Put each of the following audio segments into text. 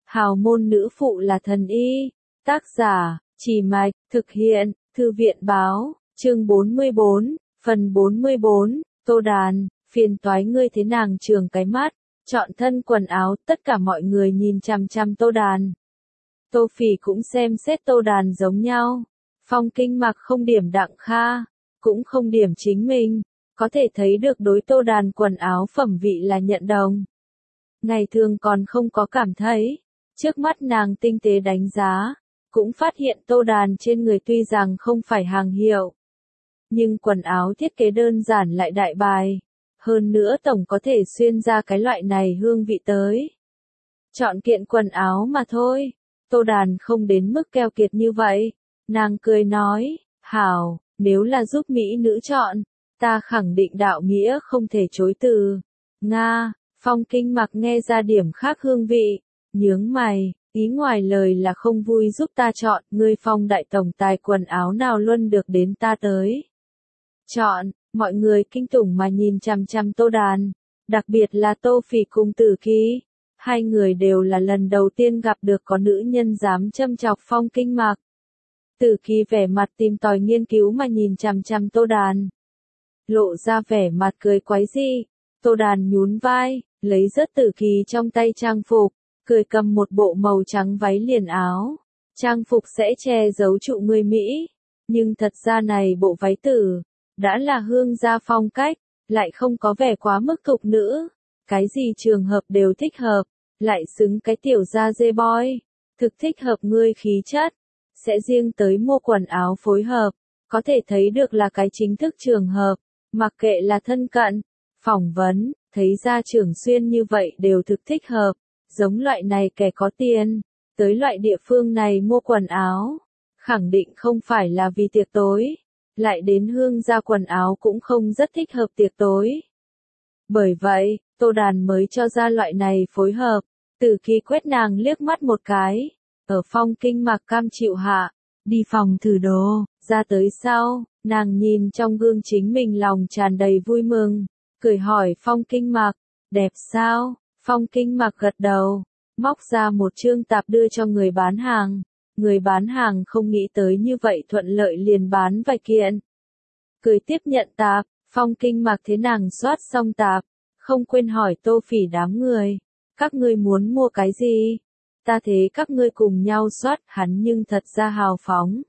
Hào môn nữ phụ là thần y. Tác giả, Trì Mạch, thực hiện, Thư viện báo, chương 44, phần 44, Tô Đàn, phiền toái ngươi thế nàng trường cái mắt, chọn thân quần áo, tất cả mọi người nhìn chằm chằm Tô Đàn. Tô Phỉ cũng xem xét Tô Đàn giống nhau, Phong Kinh Mặc không điểm Đặng Kha, cũng không điểm chính mình, có thể thấy được đối Tô Đàn quần áo phẩm vị là nhận đồng. Ngày thường còn không có cảm thấy, trước mắt nàng tinh tế đánh giá, cũng phát hiện Tô Đàn trên người tuy rằng không phải hàng hiệu, nhưng quần áo thiết kế đơn giản lại đại bài, hơn nữa tổng có thể xuyên ra cái loại này hương vị tới. Chọn kiện quần áo mà thôi, Tô Đàn không đến mức keo kiệt như vậy, nàng cười nói, hảo, nếu là giúp mỹ nữ chọn, ta khẳng định đạo nghĩa không thể chối từ. Nga, Phong Kinh Mặc nghe ra điểm khác hương vị, nhướng mày, ý ngoài lời là không vui giúp ta chọn, ngươi Phong đại tổng tài quần áo nào luôn được đến ta tới. Chọn, mọi người kinh tủng mà nhìn chằm chằm Tô Đàn, đặc biệt là Tô Phỉ cùng Tử Kỳ, hai người đều là lần đầu tiên gặp được có nữ nhân dám châm chọc Phong Kinh Mặc. Tử Kỳ vẻ mặt tìm tòi nghiên cứu mà nhìn chằm chằm Tô Đàn, lộ ra vẻ mặt cười quái dị. Tô Đàn nhún vai, lấy rớt Tử Kỳ trong tay trang phục, cười cầm một bộ màu trắng váy liền áo. Trang phục sẽ che giấu trụ người Mỹ, nhưng thật ra này bộ váy tử, đã là hương gia phong cách, lại không có vẻ quá mức thục nữ. Cái gì trường hợp đều thích hợp, lại xứng cái tiểu gia dê boy, thực thích hợp ngươi khí chất. Sẽ riêng tới mua quần áo phối hợp, có thể thấy được là cái chính thức trường hợp, mặc kệ là thân cận, phỏng vấn, thấy ra trường xuyên như vậy đều thực thích hợp. Giống loại này kẻ có tiền, tới loại địa phương này mua quần áo, khẳng định không phải là vì tiệc tối, lại đến hương gia quần áo cũng không rất thích hợp tiệc tối. Bởi vậy, Tô Đàn mới cho ra loại này phối hợp. Tử Kỳ quét nàng liếc mắt một cái, ở Phong Kinh Mặc cam chịu hạ, đi phòng thử đồ, ra tới sau, nàng nhìn trong gương chính mình lòng tràn đầy vui mừng, cười hỏi Phong Kinh Mặc, đẹp sao? Phong Kinh Mặc gật đầu, móc ra một chương tạp đưa cho người bán hàng. Người bán hàng không nghĩ tới như vậy thuận lợi liền bán vài kiện. Cười tiếp nhận tạp, Phong Kinh Mặc thế nàng soát xong tạp, không quên hỏi Tô Phỉ đám người, các ngươi muốn mua cái gì? Ta thế các ngươi cùng nhau soát, hắn nhưng thật ra hào phóng.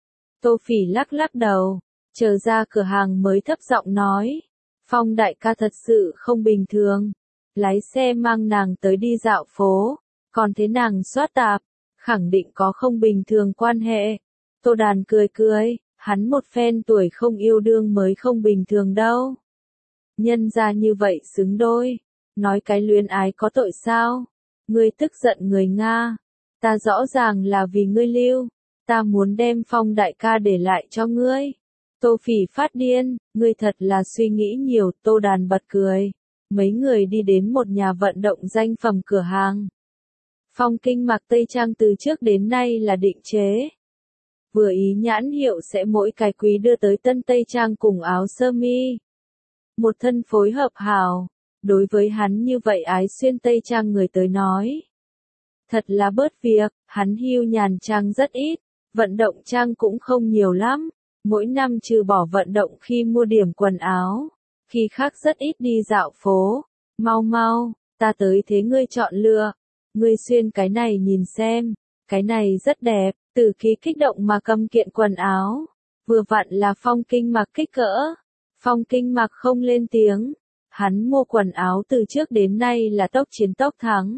Tô Phỉ lắc lắc đầu, chờ ra cửa hàng mới thấp giọng nói, Phong đại ca thật sự không bình thường. Lái xe mang nàng tới đi dạo phố, còn thế nàng soát tạp, khẳng định có không bình thường quan hệ. Tô Đàn cười cười, hắn một phen tuổi không yêu đương mới không bình thường đâu. Nhân ra như vậy xứng đôi, nói cái luyến ái có tội sao? Ngươi tức giận người Nga, ta rõ ràng là vì ngươi lưu, ta muốn đem Phong đại ca để lại cho ngươi. Tô Phỉ phát điên, ngươi thật là suy nghĩ nhiều. Tô Đàn bật cười. Mấy người đi đến một nhà vận động danh phẩm cửa hàng. Phong Kinh Mặc tây trang từ trước đến nay là định chế. Vừa ý nhãn hiệu sẽ mỗi cái quý đưa tới tân tây trang cùng áo sơ mi. Một thân phối hợp hảo, đối với hắn như vậy ái xuyên tây trang người tới nói. Thật là bớt việc, hắn hưu nhàn trang rất ít, vận động trang cũng không nhiều lắm. Mỗi năm trừ bỏ vận động khi mua điểm quần áo. Khi khác rất ít đi dạo phố, mau mau, ta tới thế ngươi chọn lựa, ngươi xuyên cái này nhìn xem, cái này rất đẹp. Tử Kỳ kích động mà cầm kiện quần áo, vừa vặn là Phong Kinh Mặc kích cỡ. Phong Kinh Mặc không lên tiếng, hắn mua quần áo từ trước đến nay là tốc chiến tốc thắng.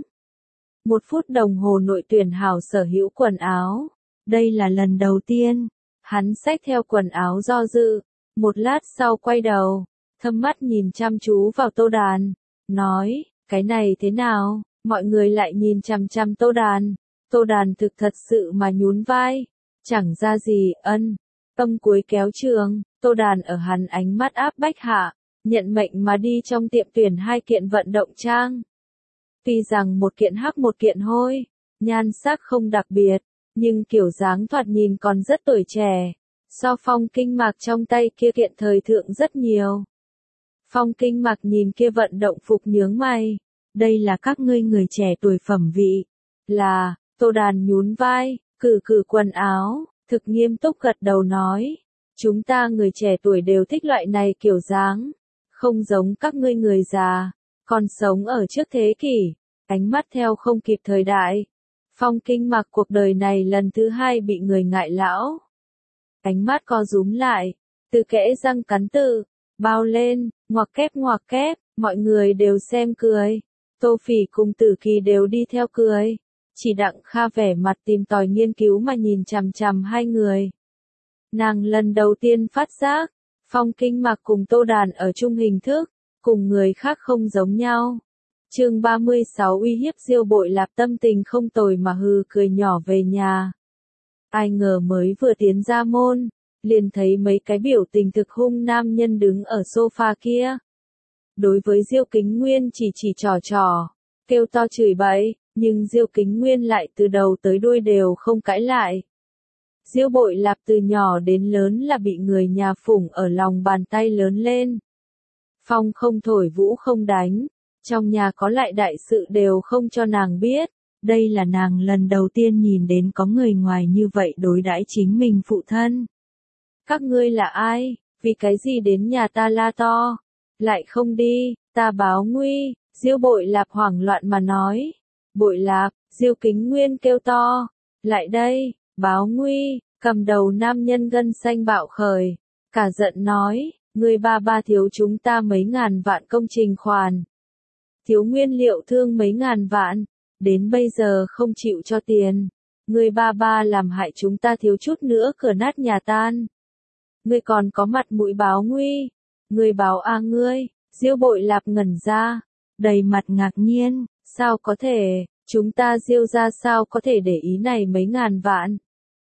1 phút đồng hồ nội tuyển hảo sở hữu quần áo, đây là lần đầu tiên, hắn xách theo quần áo do dự, một lát sau quay đầu. Thâm mắt nhìn chăm chú vào Tô Đàn, nói, cái này thế nào? Mọi người lại nhìn chằm chằm Tô Đàn. Tô Đàn thực thật sự mà nhún vai, chẳng ra gì, Tâm cuối kéo trường, Tô Đàn ở hắn ánh mắt áp bách hạ, nhận mệnh mà đi trong tiệm tuyển 2 kiện vận động trang. Tuy rằng một kiện hắc một kiện hôi, nhan sắc không đặc biệt, nhưng kiểu dáng thoạt nhìn còn rất tuổi trẻ, so Phong Kinh Mặc trong tay kia kiện thời thượng rất nhiều. Phong Kinh Mặc nhìn kia vận động phục nhướng mày, đây là các ngươi người trẻ tuổi phẩm vị, Là, Tô Đàn nhún vai, cử cử quần áo, thực nghiêm túc gật đầu nói. Chúng ta người trẻ tuổi đều thích loại này kiểu dáng. Không giống các ngươi người già, còn sống ở trước thế kỷ, ánh mắt theo không kịp thời đại. Phong Kinh Mặc cuộc đời này lần thứ hai bị người ngại lão. Ánh mắt co rúm lại, từ kẽ răng cắn tự, bao lên, ngoặc kép, mọi người đều xem cười. Tô Phỉ cùng Tử Kỳ đều đi theo cười. Chỉ Đặng Kha vẻ mặt tìm tòi nghiên cứu mà nhìn chằm chằm hai người. Nàng lần đầu tiên phát giác, Phong Kinh Mặc cùng Tô Đàn ở chung hình thức, cùng người khác không giống nhau. Chương 36 uy hiếp Diêu Bội Lạp tâm tình không tồi mà hừ cười nhỏ về nhà. Ai ngờ mới vừa tiến ra môn, liền thấy mấy cái biểu tình thực hung nam nhân đứng ở sofa kia. Đối với Diêu Kính Nguyên chỉ trò, kêu to chửi bậy, nhưng Diêu Kính Nguyên lại từ đầu tới đuôi đều không cãi lại. Diêu Bội Lạp từ nhỏ đến lớn là bị người nhà phụng ở lòng bàn tay lớn lên. Phong không thổi vũ không đánh, trong nhà có lại đại sự đều không cho nàng biết. Đây là nàng lần đầu tiên nhìn đến có người ngoài như vậy đối đãi chính mình phụ thân. Các ngươi là ai, vì cái gì đến nhà ta la to, lại không đi, ta báo nguy, Diêu Bội Lạp hoảng loạn mà nói. Bội Lạp, Diêu Kính Nguyên kêu to, lại đây, báo nguy, cầm đầu nam nhân gân xanh bạo khởi, cả giận nói, người ba thiếu chúng ta mấy ngàn vạn công trình khoản. Thiếu nguyên liệu thương mấy ngàn vạn, đến bây giờ không chịu cho tiền. Người ba làm hại chúng ta thiếu chút nữa cửa nát nhà tan. Ngươi còn có mặt mũi báo nguy. Ngươi báo ngươi, Diêu Bội Lạp ngẩn ra, đầy mặt ngạc nhiên, sao có thể, chúng ta Diêu ra sao có thể để ý này mấy ngàn vạn.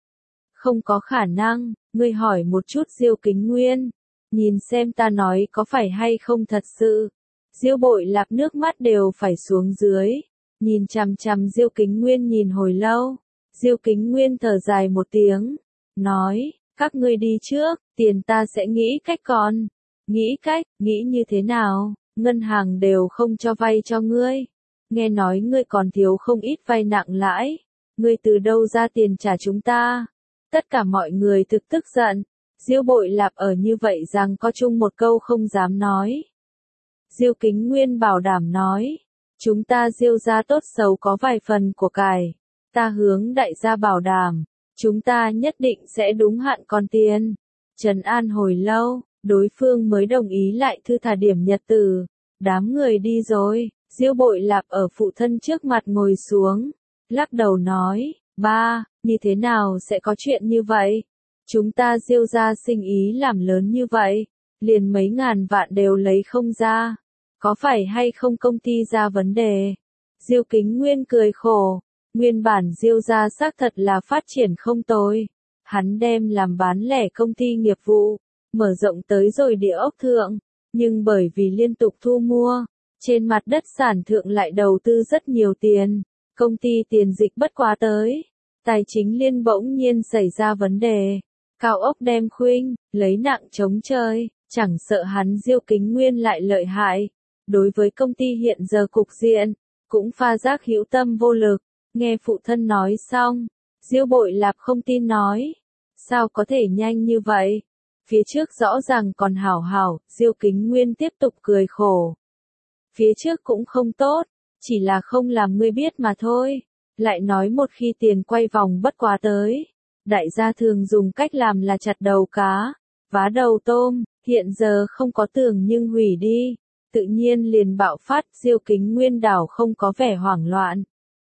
Không có khả năng, ngươi hỏi một chút Diêu Kính Nguyên, nhìn xem ta nói có phải hay không thật sự. Diêu Bội Lạp nước mắt đều phải xuống dưới, nhìn chằm chằm Diêu Kính Nguyên nhìn hồi lâu. Diêu Kính Nguyên thở dài một tiếng, nói, các ngươi đi trước, tiền ta sẽ nghĩ cách còn. Nghĩ cách, nghĩ như thế nào, ngân hàng đều không cho vay cho ngươi. Nghe nói ngươi còn thiếu không ít vay nặng lãi, ngươi từ đâu ra tiền trả chúng ta. Tất cả mọi người thực tức giận, Diêu Bội Lạp ở như vậy rằng có chung một câu không dám nói. Diêu Kính Nguyên bảo đảm nói, chúng ta Diêu gia tốt xấu có vài phần của cải, ta hướng đại gia bảo đảm, chúng ta nhất định sẽ đúng hạn còn tiền. Trấn an hồi lâu, đối phương mới đồng ý lại thư thả điểm nhật tử. Đám người đi rồi, Diêu Bội Lạp ở phụ thân trước mặt ngồi xuống, lắc đầu nói, ba, như thế nào sẽ có chuyện như vậy? Chúng ta Diêu gia sinh ý làm lớn như vậy, liền mấy ngàn vạn đều lấy không ra. Có phải hay không công ty ra vấn đề? Diêu Kính Nguyên cười khổ, nguyên bản Diêu gia xác thật là phát triển không tồi. Hắn đem làm bán lẻ công ty nghiệp vụ, mở rộng tới rồi địa ốc thượng, nhưng bởi vì liên tục thu mua, trên mặt đất sản thượng lại đầu tư rất nhiều tiền, công ty tiền dịch bất quá tới, tài chính liên bỗng nhiên xảy ra vấn đề, cao ốc đem khuynh, lấy nặng chống chơi, chẳng sợ hắn Diêu Kính Nguyên lại lợi hại, đối với công ty hiện giờ cục diện, cũng pha giác hữu tâm vô lực, nghe phụ thân nói xong, Diêu Bội Lạp không tin nói, sao có thể nhanh như vậy? Phía trước rõ ràng còn hảo hảo, Diêu Kính Nguyên tiếp tục cười khổ. Phía trước cũng không tốt, chỉ là không làm ngươi biết mà thôi. Lại nói một khi tiền quay vòng bất quá tới, đại gia thường dùng cách làm là chặt đầu cá, vá đầu tôm, hiện giờ không có tường nhưng hủy đi, tự nhiên liền bạo phát. Diêu Kính Nguyên đảo không có vẻ hoảng loạn.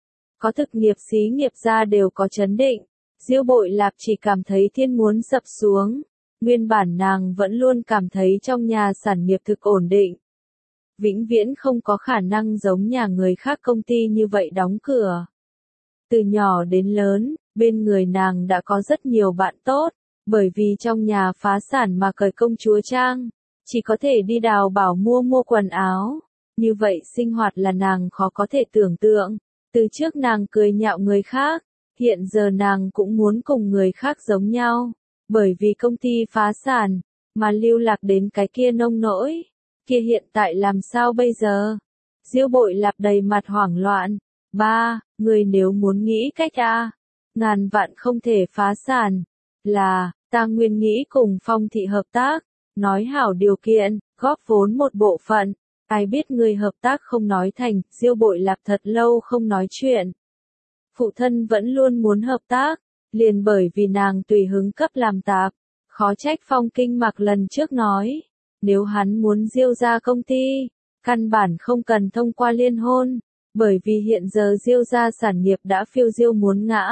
Có thực nghiệp xí nghiệp gia đều có chấn định, Diêu Bội Lạp chỉ cảm thấy thiên muốn sập xuống. Nguyên bản nàng vẫn luôn cảm thấy trong nhà sản nghiệp thực ổn định. Vĩnh viễn không có khả năng giống nhà người khác công ty như vậy đóng cửa. Từ nhỏ đến lớn, bên người nàng đã có rất nhiều bạn tốt, bởi vì trong nhà phá sản mà cởi công chúa trang, chỉ có thể đi đào bảo mua quần áo. Như vậy sinh hoạt là nàng khó có thể tưởng tượng. Từ trước nàng cười nhạo người khác, hiện giờ nàng cũng muốn cùng người khác giống nhau. Bởi vì công ty phá sản, mà lưu lạc đến cái kia nông nỗi, kia hiện tại làm sao bây giờ? Diêu Bội Lạp đầy mặt hoảng loạn, 3. Người nếu muốn nghĩ cách ngàn vạn không thể phá sản. Là, ta nguyên nghĩ cùng Phong thị hợp tác, nói hảo điều kiện, góp vốn một bộ phận. Ai biết người hợp tác không nói thành, Diêu Bội Lạp thật lâu không nói chuyện. Phụ thân vẫn luôn muốn hợp tác, liền bởi vì nàng tùy hứng cấp làm tạp. Khó trách Phong Kinh Mặc lần trước nói, nếu hắn muốn Diêu ra công ty, căn bản không cần thông qua liên hôn, bởi vì hiện giờ Diêu ra sản nghiệp đã phiêu diêu muốn ngã.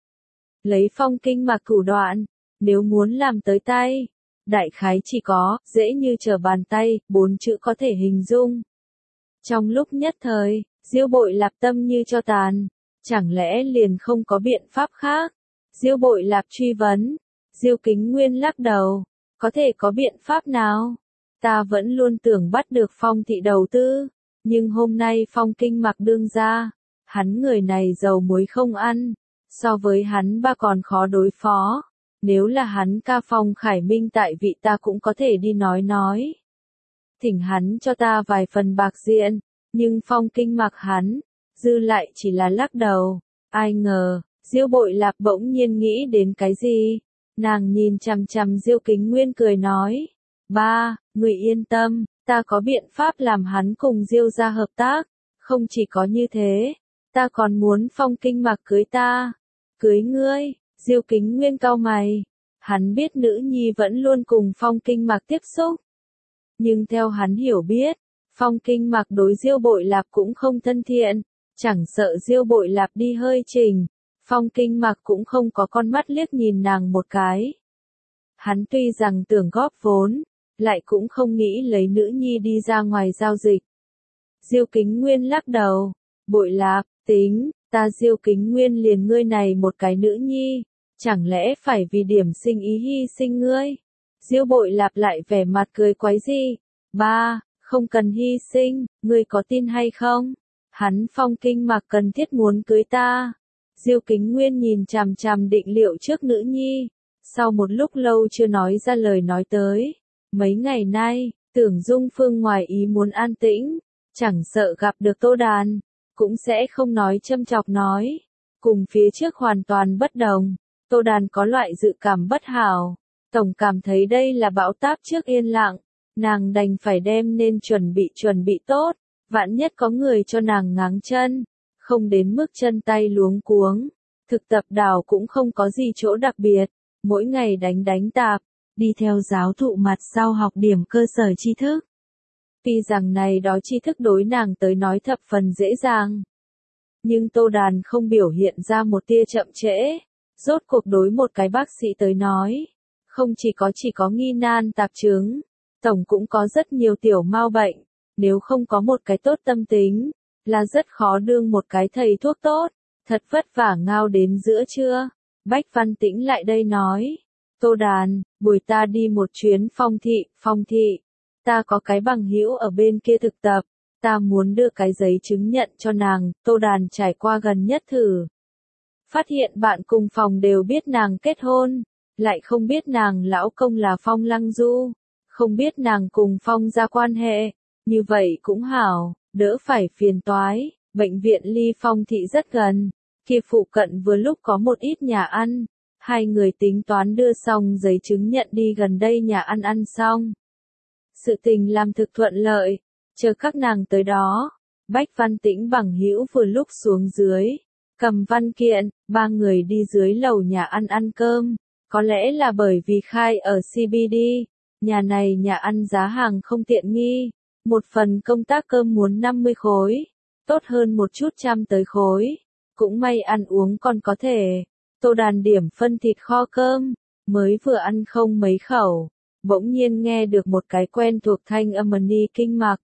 Lấy Phong Kinh Mặc thủ đoạn, nếu muốn làm tới tay, đại khái chỉ có, dễ như trở bàn tay, 4 chữ có thể hình dung. Trong lúc nhất thời, Diêu Bội Lạp tâm như cho tàn, chẳng lẽ liền không có biện pháp khác? Diêu Bội Lạp truy vấn, Diêu Kính Nguyên lắc đầu, có thể có biện pháp nào? Ta vẫn luôn tưởng bắt được Phong thị đầu tư, nhưng hôm nay Phong Kinh Mặc đương ra, hắn người này dầu muối không ăn, so với hắn ba còn khó đối phó. Nếu là hắn ca Phong Khải Minh tại vị ta cũng có thể đi nói. Thỉnh hắn cho ta vài phần bạc diện, nhưng Phong Kinh Mặc hắn, dư lại chỉ là lắc đầu. Ai ngờ, Diêu Bội Lạp bỗng nhiên nghĩ đến cái gì? Nàng nhìn chằm chằm Diêu Kính Nguyên cười nói. Ba, người yên tâm, ta có biện pháp làm hắn cùng Diêu ra hợp tác. Không chỉ có như thế, ta còn muốn Phong Kinh Mặc cưới ta. Cưới ngươi? Diêu Kính Nguyên cau mày, hắn biết nữ nhi vẫn luôn cùng Phong Kinh Mặc tiếp xúc. Nhưng theo hắn hiểu biết, Phong Kinh Mặc đối Diêu Bội Lạp cũng không thân thiện, chẳng sợ Diêu Bội Lạp đi hơi trình, Phong Kinh Mặc cũng không có con mắt liếc nhìn nàng một cái. Hắn tuy rằng tưởng góp vốn, lại cũng không nghĩ lấy nữ nhi đi ra ngoài giao dịch. Diêu Kính Nguyên lắc đầu, Bội Lạp, tính, ta Diêu Kính Nguyên liền ngươi này một cái nữ nhi, chẳng lẽ phải vì điểm sinh ý hy sinh ngươi? Diêu Bội Lạp lại vẻ mặt cười quái gì? Ba, không cần hy sinh, ngươi có tin hay không? Hắn Phong Kinh Mặc cần thiết muốn cưới ta. Diêu Kính Nguyên nhìn chằm chằm định liệu trước nữ nhi, sau một lúc lâu chưa nói ra lời nói tới. Mấy ngày nay, Tưởng Dung Phương ngoài ý muốn an tĩnh, chẳng sợ gặp được Tô Đàn, cũng sẽ không nói châm chọc nói. Cùng phía trước hoàn toàn bất đồng, Tô Đàn có loại dự cảm bất hảo, tổng cảm thấy đây là bão táp trước yên lặng, nàng đành phải đem nên chuẩn bị tốt, vạn nhất có người cho nàng ngáng chân, không đến mức chân tay luống cuống. Thực tập đảo cũng không có gì chỗ đặc biệt, mỗi ngày đánh tạp, đi theo giáo thụ mặt sau học điểm cơ sở tri thức. Tuy rằng này đó tri thức đối nàng tới nói thập phần dễ dàng, nhưng Tô Đàn không biểu hiện ra một tia chậm trễ. Rốt cuộc đối một cái bác sĩ tới nói, không chỉ có nghi nan tạp chứng, tổng cũng có rất nhiều tiểu mao bệnh, nếu không có một cái tốt tâm tính, là rất khó đương một cái thầy thuốc tốt. Thật vất vả ngao đến giữa trưa, Bách Văn Tĩnh lại đây nói, Tô Đàn, buổi ta đi một chuyến Phong thị, ta có cái bằng hữu ở bên kia thực tập, ta muốn đưa cái giấy chứng nhận cho nàng. Tô Đàn trải qua gần nhất thử, phát hiện bạn cùng phòng đều biết nàng kết hôn, lại không biết nàng lão công là Phong Lăng Du, không biết nàng cùng Phong ra quan hệ, như vậy cũng hảo, đỡ phải phiền toái. Bệnh viện ly Phong thị rất gần, kia phụ cận vừa lúc có một ít nhà ăn, hai người tính toán đưa xong giấy chứng nhận đi gần đây nhà ăn xong. Sự tình làm thực thuận lợi, chờ các nàng tới đó, Bách Văn Tĩnh bằng hữu vừa lúc xuống dưới, cầm văn kiện, ba người đi dưới lầu nhà ăn cơm, có lẽ là bởi vì khai ở CBD, nhà này nhà ăn giá hàng không tiện nghi, một phần công tác cơm muốn 50 khối, tốt hơn một chút 100 tới khối, cũng may ăn uống còn có thể. Tô Đàn điểm phân thịt kho cơm, mới vừa ăn không mấy khẩu, bỗng nhiên nghe được một cái quen thuộc thanh âm Ni Kinh Mặc.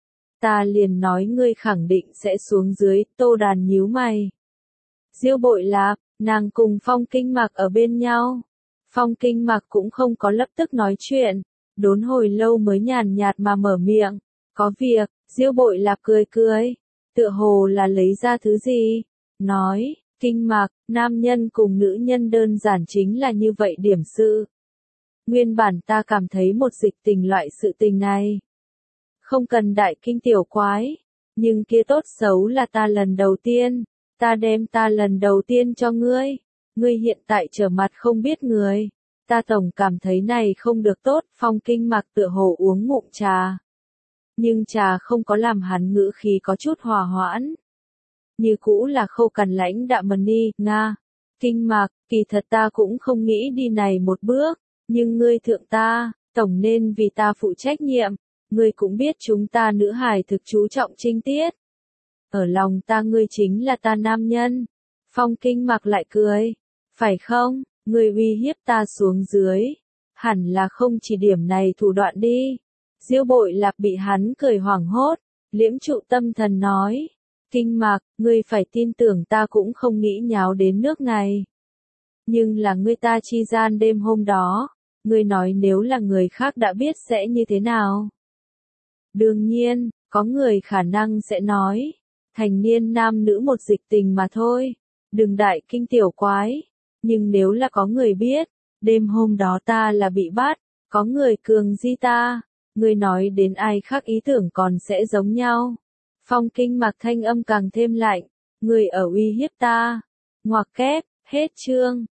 Ta liền nói ngươi khẳng định sẽ xuống dưới. Tô Đàn nhíu mày. Diêu Bội Lạp, nàng cùng Phong Kinh Mặc ở bên nhau. Phong Kinh Mặc cũng không có lập tức nói chuyện, đốn hồi lâu mới nhàn nhạt mà mở miệng. Có việc. Diêu Bội Lạp cười, tựa hồ là lấy ra thứ gì, nói, Kinh Mặc, nam nhân cùng nữ nhân đơn giản chính là như vậy điểm sự. Nguyên bản ta cảm thấy một dịch tình loại sự tình này, không cần đại kinh tiểu quái, nhưng kia tốt xấu là ta lần đầu tiên Ta đem ta lần đầu tiên cho ngươi. Ngươi hiện tại trở mặt không biết người. Ta tổng cảm thấy này không được tốt, Phong Kinh Mạc tựa hồ uống ngụm trà. Nhưng trà không có làm hắn ngữ khí có chút hòa hoãn. Như cũ là khâu cằn lãnh đạm mần ni, Nga. Kinh Mạc, kỳ thật ta cũng không nghĩ đi này một bước, nhưng ngươi thượng ta, tổng nên vì ta phụ trách nhiệm. Ngươi cũng biết chúng ta nữ hài thực chú trọng trinh tiết. Ở lòng ta ngươi chính là ta nam nhân. Phong Kinh Mạc lại cười. Phải không, ngươi uy hiếp ta xuống dưới. Hẳn là không chỉ điểm này thủ đoạn đi. Diêu Bội Lạc bị hắn cười hoảng hốt. Liễm trụ tâm thần nói. Kinh Mạc, ngươi phải tin tưởng ta cũng không nghĩ nháo đến nước này. Nhưng là ngươi ta chi gian đêm hôm đó. Ngươi nói nếu là người khác đã biết sẽ như thế nào? Đương nhiên, có người khả năng sẽ nói. Thành niên nam nữ một dịch tình mà thôi. Đừng đại kinh tiểu quái. Nhưng nếu là có người biết, đêm hôm đó ta là bị bắt, có người cường di ta, người nói đến ai khác ý tưởng còn sẽ giống nhau. Phong Kinh Mạc thanh âm càng thêm lạnh, người ở uy hiếp ta. Ngoặc kép, hết chương.